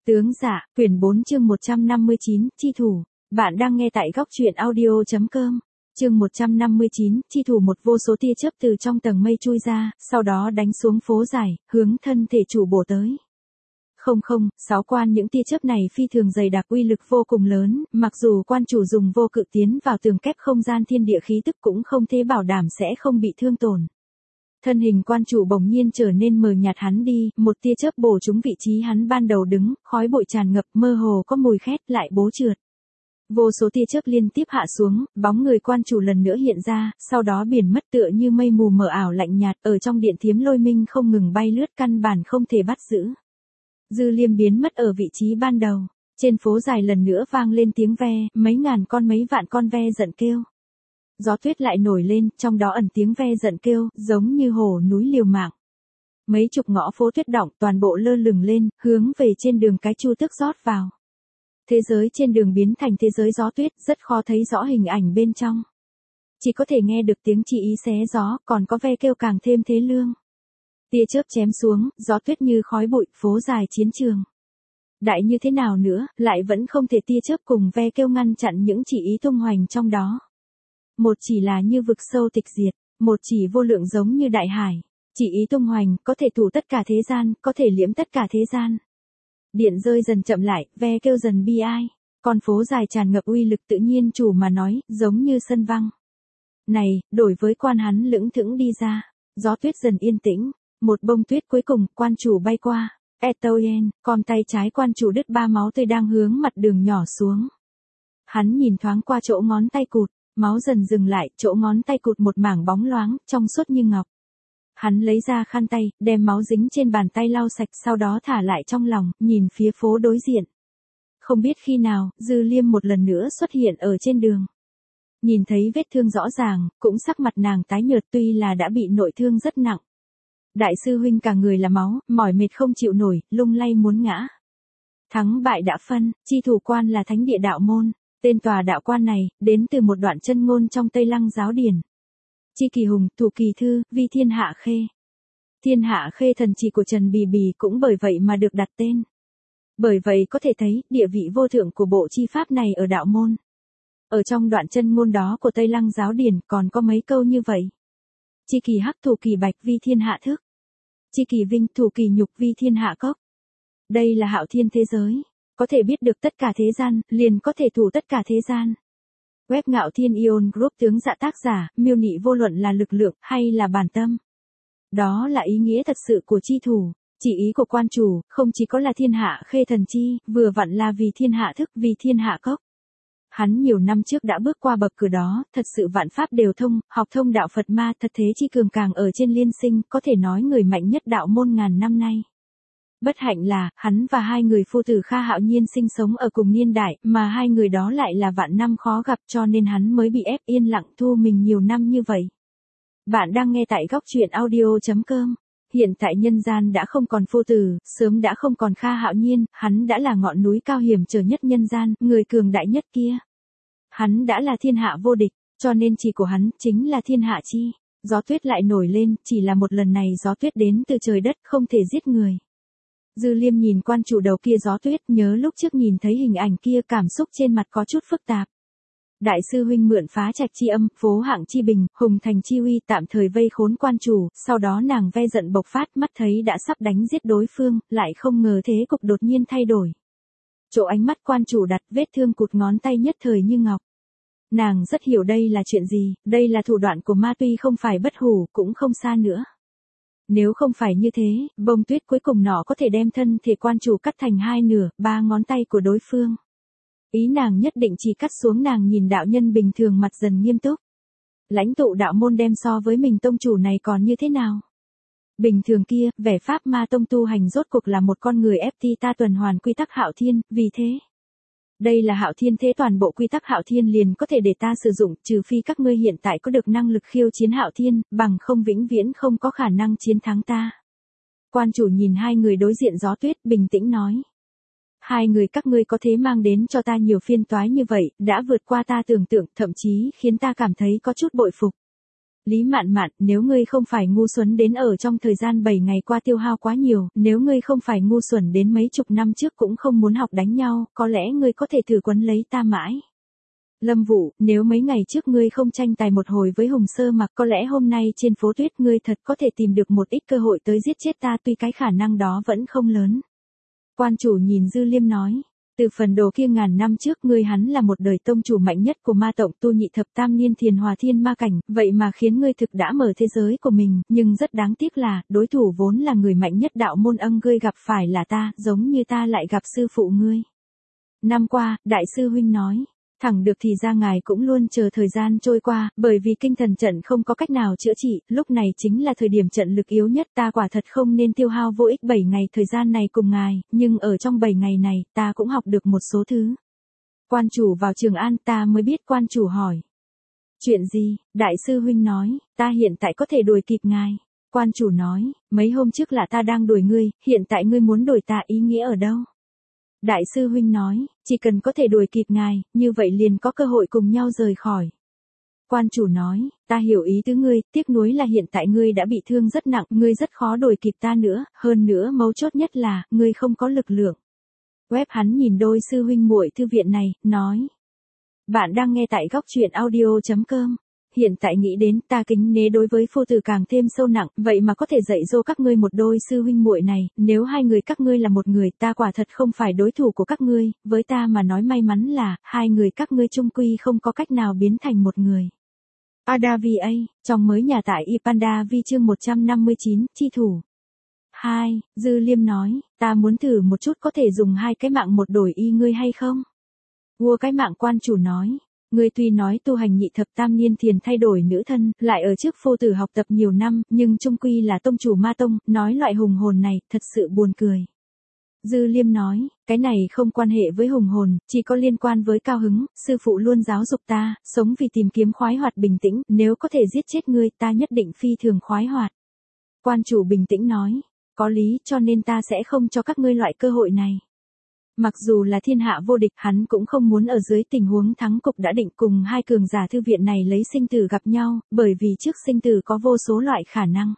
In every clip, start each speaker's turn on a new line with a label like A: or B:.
A: Tướng dạ, quyển 4 chương 159, chi thủ. Bạn đang nghe tại góc truyện audio.com. Chương 159, chi thủ. Một vô số tia chớp từ trong tầng mây chui ra, sau đó đánh xuống phố dài, hướng thân thể chủ bổ tới. Sáu quan. Những tia chớp này phi thường dày đặc, uy lực vô cùng lớn, mặc dù quan chủ dùng vô cự tiến vào tường kép không gian thiên địa khí tức cũng không thể bảo đảm sẽ không bị thương tổn. Thân hình quan chủ bỗng nhiên trở nên mờ nhạt, hắn đi, một tia chớp bổ trúng vị trí hắn ban đầu đứng, khói bụi tràn ngập, mơ hồ có mùi khét, lại bố trượt. Vô số tia chớp liên tiếp hạ xuống, bóng người quan chủ lần nữa hiện ra, sau đó biển mất tựa như mây mù mờ ảo lạnh nhạt, ở trong điện thiếm lôi minh không ngừng bay lướt, căn bản không thể bắt giữ. Dư Liêm biến mất ở vị trí ban đầu, trên phố dài lần nữa vang lên tiếng ve, mấy ngàn con mấy vạn con ve giận kêu. Gió tuyết lại nổi lên, trong đó ẩn tiếng ve giận kêu, giống như hổ núi liều mạng. Mấy chục ngõ phố tuyết đọng, toàn bộ lơ lửng lên, hướng về trên đường cái chu tước rót vào. Thế giới trên đường biến thành thế giới gió tuyết, rất khó thấy rõ hình ảnh bên trong. Chỉ có thể nghe được tiếng chỉ ý xé gió, còn có ve kêu càng thêm thế lương. Tia chớp chém xuống, gió tuyết như khói bụi, phố dài chiến trường. Đại như thế nào nữa, lại vẫn không thể tia chớp cùng ve kêu ngăn chặn những chỉ ý tung hoành trong đó. Một chỉ là như vực sâu tịch diệt, một chỉ vô lượng giống như đại hải, chỉ ý tung hoành, có thể thủ tất cả thế gian, có thể liễm tất cả thế gian. Điện rơi dần chậm lại, ve kêu dần bi ai, con phố dài tràn ngập uy lực tự nhiên chủ mà nói, giống như sân văng. Này, đổi với quan hắn lững thững đi ra, gió tuyết dần yên tĩnh, một bông tuyết cuối cùng, quan chủ bay qua, Etoyen, con tay trái quan chủ đứt ba máu tươi đang hướng mặt đường nhỏ xuống. Hắn nhìn thoáng qua chỗ ngón tay cụt. Máu dần dừng lại, chỗ ngón tay cụt một mảng bóng loáng, trong suốt như ngọc. Hắn lấy ra khăn tay, đem máu dính trên bàn tay lau sạch, sau đó thả lại trong lòng, nhìn phía phố đối diện. Không biết khi nào, Dư Liêm một lần nữa xuất hiện ở trên đường. Nhìn thấy vết thương rõ ràng, cũng sắc mặt nàng tái nhợt, tuy là đã bị nội thương rất nặng. Đại sư huynh cả người là máu, mỏi mệt không chịu nổi, lung lay muốn ngã. Thắng bại đã phân, chi thủ quan là thánh địa đạo môn. Tên tòa đạo quan này, đến từ một đoạn chân ngôn trong Tây Lăng giáo điển. Chi Kỳ Hùng, Thủ Kỳ Thư, Vi Thiên Hạ Khê. Thiên Hạ Khê thần chỉ của Trần Bì Bì cũng bởi vậy mà được đặt tên. Bởi vậy có thể thấy, địa vị vô thượng của bộ chi pháp này ở đạo môn. Ở trong đoạn chân ngôn đó của Tây Lăng giáo điển còn có mấy câu như vậy. Chi Kỳ Hắc, Thủ Kỳ Bạch, Vi Thiên Hạ Thức. Chi Kỳ Vinh, Thủ Kỳ Nhục, Vi Thiên Hạ Cốc. Đây là hạo thiên thế giới. Có thể biết được tất cả thế gian, liền có thể thủ tất cả thế gian. Web Ngạo Thiên Ion Group. Tướng dạ tác giả, miêu nị vô luận là lực lượng, hay là bản tâm. Đó là ý nghĩa thật sự của chi thủ, chỉ ý của quan chủ, không chỉ có là thiên hạ khê thần chi, vừa vặn là vì thiên hạ thức, vì thiên hạ cốc. Hắn nhiều năm trước đã bước qua bậc cửa đó, thật sự vạn pháp đều thông, học thông đạo Phật ma, thật thế chi cường càng ở trên liên sinh, có thể nói người mạnh nhất đạo môn ngàn năm nay. Bất hạnh là, hắn và hai người phu tử Kha Hạo Nhiên sinh sống ở cùng niên đại, mà hai người đó lại là vạn năm khó gặp, cho nên hắn mới bị ép yên lặng thu mình nhiều năm như vậy. Bạn đang nghe tại góc truyện audio.com. Hiện tại nhân gian đã không còn phu tử, sớm đã không còn Kha Hạo Nhiên, hắn đã là ngọn núi cao hiểm trở nhất nhân gian, người cường đại nhất kia. Hắn đã là thiên hạ vô địch, cho nên chỉ của hắn chính là thiên hạ chi. Gió tuyết lại nổi lên, chỉ là một lần này gió tuyết đến từ trời đất, không thể giết người. Dư Liêm nhìn quan chủ đầu kia gió tuyết, nhớ lúc trước nhìn thấy hình ảnh kia, cảm xúc trên mặt có chút phức tạp. Đại sư huynh mượn phá trạch chi âm, phố hạng chi bình, hùng thành chi uy tạm thời vây khốn quan chủ, sau đó nàng ve giận bộc phát, mắt thấy đã sắp đánh giết đối phương, lại không ngờ thế cục đột nhiên thay đổi. Chỗ ánh mắt quan chủ đặt, vết thương cụt ngón tay nhất thời như ngọc. Nàng rất hiểu đây là chuyện gì, đây là thủ đoạn của ma, tuy không phải bất hủ, cũng không xa nữa. Nếu không phải như thế, bông tuyết cuối cùng nọ có thể đem thân thể quan chủ cắt thành hai nửa, ba ngón tay của đối phương. Ý nàng nhất định chỉ cắt xuống. Nàng nhìn đạo nhân bình thường mặt dần nghiêm túc. Lãnh tụ đạo môn đem so với mình tông chủ này còn như thế nào? Bình thường kia, vẻ pháp ma tông tu hành rốt cuộc là một con người FT ta tuần hoàn quy tắc hạo thiên, vì thế. Đây là hạo thiên thế, toàn bộ quy tắc hạo thiên liền có thể để ta sử dụng, trừ phi các ngươi hiện tại có được năng lực khiêu chiến hạo thiên, bằng không vĩnh viễn không có khả năng chiến thắng ta. Quan chủ nhìn hai người đối diện gió tuyết, bình tĩnh nói. Hai người các ngươi có thế mang đến cho ta nhiều phiên toái như vậy, đã vượt qua ta tưởng tượng, thậm chí khiến ta cảm thấy có chút bội phục. Lý Mạn Mạn, nếu ngươi không phải ngu xuẩn đến ở trong thời gian 7 ngày qua tiêu hao quá nhiều, nếu ngươi không phải ngu xuẩn đến mấy chục năm trước cũng không muốn học đánh nhau, có lẽ ngươi có thể thử quấn lấy ta mãi. Lâm Vũ, nếu mấy ngày trước ngươi không tranh tài một hồi với Hùng Sơ Mặc, có lẽ hôm nay trên phố tuyết ngươi thật có thể tìm được một ít cơ hội tới giết chết ta, tuy cái khả năng đó vẫn không lớn. Quan chủ nhìn Dư Liêm nói. Từ phần đồ kia ngàn năm trước ngươi hắn là một đời tông chủ mạnh nhất của ma tộc tu nhị thập tam niên thiền hòa thiên ma cảnh, vậy mà khiến ngươi thực đã mở thế giới của mình, nhưng rất đáng tiếc là, đối thủ vốn là người mạnh nhất đạo môn ngươi gặp phải là ta, giống như ta lại gặp sư phụ ngươi. Năm qua, đại sư huynh nói. Thẳng được thì ra ngài cũng luôn chờ thời gian trôi qua, bởi vì kinh thần trận không có cách nào chữa trị, lúc này chính là thời điểm trận lực yếu nhất, ta quả thật không nên tiêu hao vô ích 7 ngày thời gian này cùng ngài, nhưng ở trong 7 ngày này, ta cũng học được một số thứ. Quan chủ vào Trường An, ta mới biết. Quan chủ hỏi. Chuyện gì? Đại sư huynh nói, ta hiện tại có thể đuổi kịp ngài. Quan chủ nói, mấy hôm trước là ta đang đuổi ngươi, hiện tại ngươi muốn đuổi ta, ý nghĩa ở đâu? Đại sư huynh nói, chỉ cần có thể đuổi kịp ngài, như vậy liền có cơ hội cùng nhau rời khỏi. Quan chủ nói, ta hiểu ý tứ ngươi, tiếc nuối là hiện tại ngươi đã bị thương rất nặng, ngươi rất khó đuổi kịp ta nữa, hơn nữa mấu chốt nhất là, ngươi không có lực lượng. Web hắn nhìn đôi sư huynh muội thư viện này, nói. Bạn đang nghe tại góc truyện audio.com. Hiện tại nghĩ đến ta kính nể đối với phu tử càng thêm sâu nặng, vậy mà có thể dạy dỗ các ngươi một đôi sư huynh muội này, nếu hai người các ngươi là một người, ta quả thật không phải đối thủ của các ngươi, với ta mà nói may mắn là, hai người các ngươi chung quy không có cách nào biến thành một người. Adava, trong mới nhà tại Ipanda Vi chương 159, chi thủ. 2. Dư Liêm nói, ta muốn thử một chút có thể dùng 2 cái mạng một đổi y ngươi hay không? Vua cái mạng. Quan chủ nói. Ngươi tuy nói tu hành nhị thập tam niên thiền thay đổi nữ thân, lại ở trước phu tử học tập nhiều năm, nhưng chung quy là tông chủ ma tông, nói loại hùng hồn này, thật sự buồn cười. Dư Liêm nói, cái này không quan hệ với hùng hồn, chỉ có liên quan với cao hứng, sư phụ luôn giáo dục ta, sống vì tìm kiếm khoái hoạt bình tĩnh, nếu có thể giết chết ngươi, ta nhất định phi thường khoái hoạt. Quan chủ bình tĩnh nói, có lý, cho nên ta sẽ không cho các ngươi loại cơ hội này. Mặc dù là thiên hạ vô địch, hắn cũng không muốn ở dưới tình huống thắng cục đã định cùng hai cường giả thư viện này lấy sinh tử gặp nhau, bởi vì trước sinh tử có vô số loại khả năng.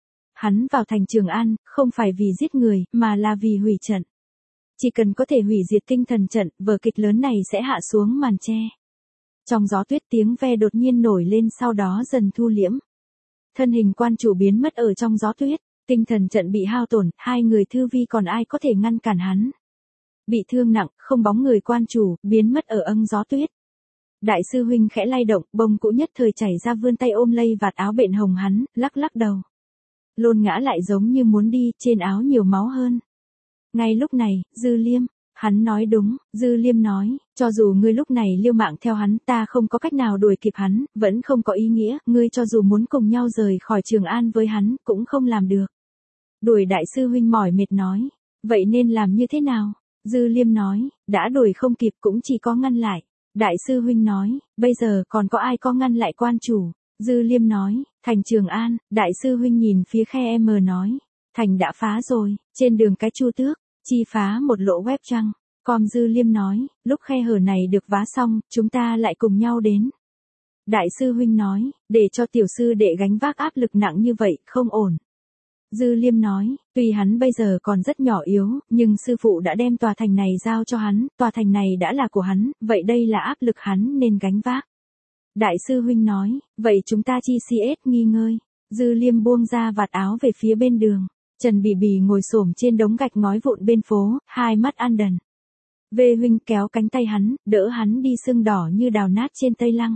A: Hắn vào thành Trường An, không phải vì giết người, mà là vì hủy trận. Chỉ cần có thể hủy diệt tinh thần trận, vở kịch lớn này sẽ hạ xuống màn che. Trong gió tuyết tiếng ve đột nhiên nổi lên, sau đó dần thu liễm. Thân hình quan chủ biến mất ở trong gió tuyết, tinh thần trận bị hao tổn, hai người thư vi còn ai có thể ngăn cản hắn. Bị thương nặng, không bóng người quan chủ, biến mất ở âng gió tuyết. Đại sư huynh khẽ lay động, bông cũ nhất thời chảy ra vươn tay ôm lấy vạt áo bện hồng hắn, lắc lắc đầu. Lôn ngã lại giống như muốn đi, trên áo nhiều máu hơn. Ngay lúc này, Dư Liêm, hắn nói đúng, Dư Liêm nói, cho dù ngươi lúc này liêu mạng theo hắn, ta không có cách nào đuổi kịp hắn, vẫn không có ý nghĩa, ngươi cho dù muốn cùng nhau rời khỏi Trường An với hắn, cũng không làm được. Đuổi đại sư huynh mỏi mệt nói, vậy nên làm như thế nào? Dư Liêm nói, đã đuổi không kịp cũng chỉ có ngăn lại. Đại sư huynh nói, bây giờ còn có ai có ngăn lại quan chủ? Dư Liêm nói, thành Trường An. Đại sư huynh nhìn phía khe nói, thành đã phá rồi, trên đường cái Chu Tước, chi phá một lỗ web trăng. Com. Dư Liêm nói, lúc khe hở này được vá xong, chúng ta lại cùng nhau đến. Đại sư huynh nói, để cho tiểu sư đệ gánh vác áp lực nặng như vậy, không ổn. Dư Liêm nói, tuy hắn bây giờ còn rất nhỏ yếu, nhưng sư phụ đã đem tòa thành này giao cho hắn, tòa thành này đã là của hắn, vậy đây là áp lực hắn nên gánh vác. Đại sư huynh nói, vậy chúng ta chi CS nghi ngơi. Dư Liêm buông ra vạt áo về phía bên đường. Trần Bỉ Bỉ ngồi xổm trên đống gạch ngói vụn bên phố, hai mắt ăn đần. Vê huynh kéo cánh tay hắn, đỡ hắn đi, sưng đỏ như đào nát trên tây lăng.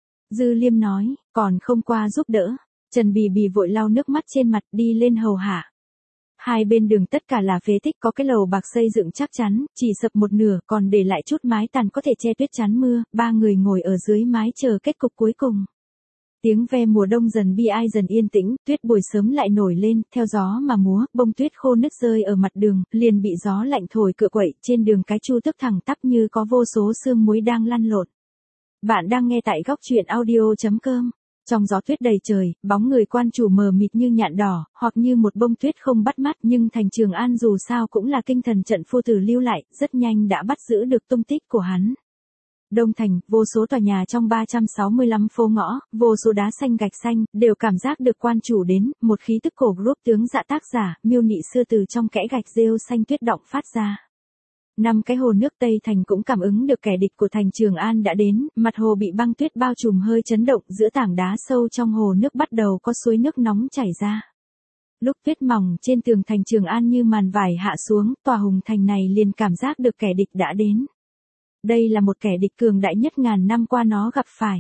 A: Dư Liêm nói, còn không qua giúp đỡ. Trần Bỉ Bỉ vội lau nước mắt trên mặt, đi lên hầu hạ. Hai bên đường tất cả là phế tích, có cái lầu bạc xây dựng chắc chắn, chỉ sập một nửa, còn để lại chút mái tàn có thể che tuyết chắn mưa, ba người ngồi ở dưới mái chờ kết cục cuối cùng. Tiếng ve mùa đông dần bi ai dần yên tĩnh, tuyết buổi sớm lại nổi lên, theo gió mà múa, bông tuyết khô nứt rơi ở mặt đường, liền bị gió lạnh thổi cựa quậy, trên đường cái Chu Tước thẳng tắp như có vô số sương muối đang lăn lộn. Bạn đang nghe tại góc truyện audio.com. Trong gió tuyết đầy trời, bóng người quan chủ mờ mịt như nhạn đỏ, hoặc như một bông tuyết không bắt mắt, nhưng thành Trường An dù sao cũng là kinh thần trận phu tử lưu lại, rất nhanh đã bắt giữ được tung tích của hắn. Đông thành, vô số tòa nhà trong 365 phố ngõ, vô số đá xanh gạch xanh, đều cảm giác được quan chủ đến, một khí tức cổ group tướng dạ tác giả, miêu nị xưa từ trong kẽ gạch rêu xanh tuyết động phát ra. 5 cái hồ nước Tây Thành cũng cảm ứng được kẻ địch của thành Trường An đã đến, mặt hồ bị băng tuyết bao trùm hơi chấn động, giữa tảng đá sâu trong hồ nước bắt đầu có suối nước nóng chảy ra. Lúc tuyết mỏng trên tường thành Trường An như màn vải hạ xuống, tòa hùng thành này liền cảm giác được kẻ địch đã đến. Đây là một kẻ địch cường đại nhất ngàn năm qua nó gặp phải.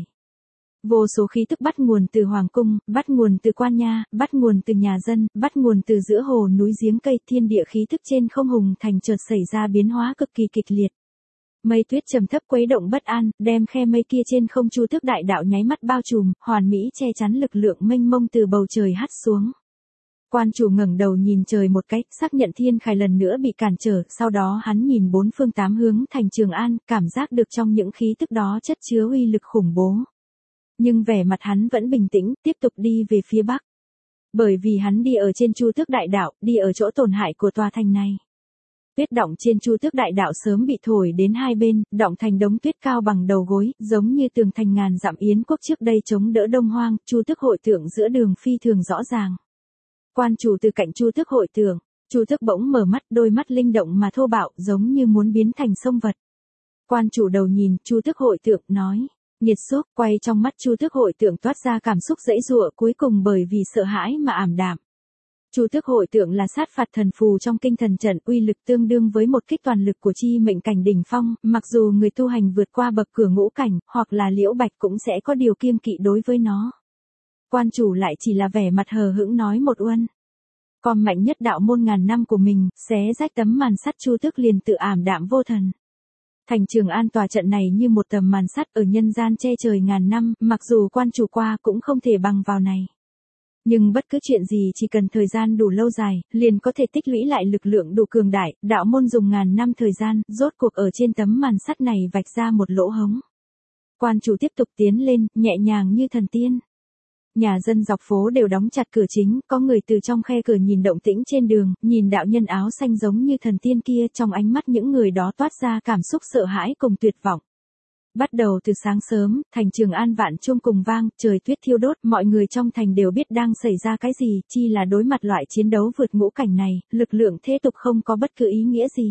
A: Vô số khí tức bắt nguồn từ hoàng cung, bắt nguồn từ quan nha, bắt nguồn từ nhà dân, bắt nguồn từ giữa hồ núi giếng cây, thiên địa khí tức trên không hùng thành chợt xảy ra biến hóa cực kỳ kịch liệt. Mây tuyết trầm thấp quấy động bất an, đem khe mây kia trên không Chu Tước Đại Đạo nháy mắt bao trùm, hoàn mỹ che chắn lực lượng mênh mông từ bầu trời hắt xuống. Quan chủ ngẩng đầu nhìn trời một cái, xác nhận thiên khải lần nữa bị cản trở, sau đó hắn nhìn bốn phương tám hướng thành Trường An, cảm giác được trong những khí tức đó chất chứa uy lực khủng bố. Nhưng vẻ mặt hắn vẫn bình tĩnh, tiếp tục đi về phía bắc. Bởi vì hắn đi ở trên Chu Tước Đại Đạo, đi ở chỗ tổn hại của tòa thành này. Tuyết động trên Chu Tước Đại Đạo sớm bị thổi đến hai bên, động thành đống tuyết cao bằng đầu gối, giống như tường thành ngàn dặm yến quốc trước đây chống đỡ Đông Hoang, Chu Tước hội tượng giữa đường phi thường rõ ràng. Quan chủ từ cạnh Chu Tước hội tượng, Chu Tước bỗng mở mắt, đôi mắt linh động mà thô bạo, giống như muốn biến thành sông vật. Quan chủ đầu nhìn, Chu Tước hội tượng nói, nhiệt xúc, quay trong mắt Chu Tước hội tượng toát ra cảm xúc dãy dụa, cuối cùng bởi vì sợ hãi mà ảm đạm. Chu Tước hội tượng là sát phạt thần phù trong kinh thần trận, uy lực tương đương với một kích toàn lực của chi mệnh cảnh đỉnh phong, mặc dù người tu hành vượt qua bậc cửa ngũ cảnh, hoặc là Liễu Bạch cũng sẽ có điều kiêng kỵ đối với nó. Quan chủ lại chỉ là vẻ mặt hờ hững nói một uân. Con mạnh nhất đạo môn ngàn năm của mình, xé rách tấm màn sắt, Chu Tước liền tự ảm đạm vô thần. Thành Trường An tòa trận này như một tấm màn sắt ở nhân gian che trời ngàn năm, mặc dù quan chủ qua cũng không thể bằng vào này. Nhưng bất cứ chuyện gì chỉ cần thời gian đủ lâu dài, liền có thể tích lũy lại lực lượng đủ cường đại, đạo môn dùng ngàn năm thời gian, rốt cuộc ở trên tấm màn sắt này vạch ra một lỗ hổng. Quan chủ tiếp tục tiến lên, nhẹ nhàng như thần tiên. Nhà dân dọc phố đều đóng chặt cửa chính, có người từ trong khe cửa nhìn động tĩnh trên đường, nhìn đạo nhân áo xanh giống như thần tiên kia, trong ánh mắt những người đó toát ra cảm xúc sợ hãi cùng tuyệt vọng. Bắt đầu từ sáng sớm, thành Trường An vạn chuông cùng vang, trời tuyết thiêu đốt, mọi người trong thành đều biết đang xảy ra cái gì, chi là đối mặt loại chiến đấu vượt ngũ cảnh này, lực lượng thế tục không có bất cứ ý nghĩa gì.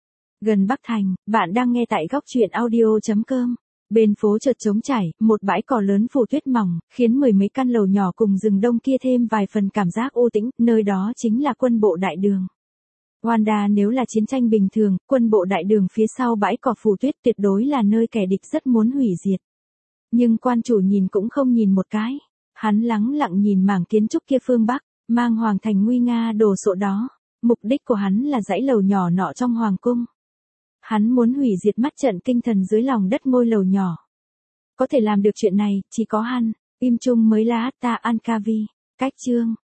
A: Gần Bắc Thành, bạn đang nghe tại góc truyện audio.com. Bên phố chợt trống trải, một bãi cỏ lớn phủ tuyết mỏng, khiến mười mấy căn lầu nhỏ cùng rừng đông kia thêm vài phần cảm giác u tĩnh, nơi đó chính là quân bộ đại đường. Wanda, nếu là chiến tranh bình thường, quân bộ đại đường phía sau bãi cỏ phủ tuyết tuyệt đối là nơi kẻ địch rất muốn hủy diệt. Nhưng quan chủ nhìn cũng không nhìn một cái. Hắn lắng lặng nhìn mảng kiến trúc kia phương Bắc, mang hoàng thành nguy nga đồ sộ đó. Mục đích của hắn là dãy lầu nhỏ nọ trong hoàng cung. Hắn muốn hủy diệt mắt trận kinh thần dưới lòng đất ngôi lầu nhỏ. Có thể làm được chuyện này, chỉ có hắn. Im Trung mới là Ta An Kavi. Cách chương.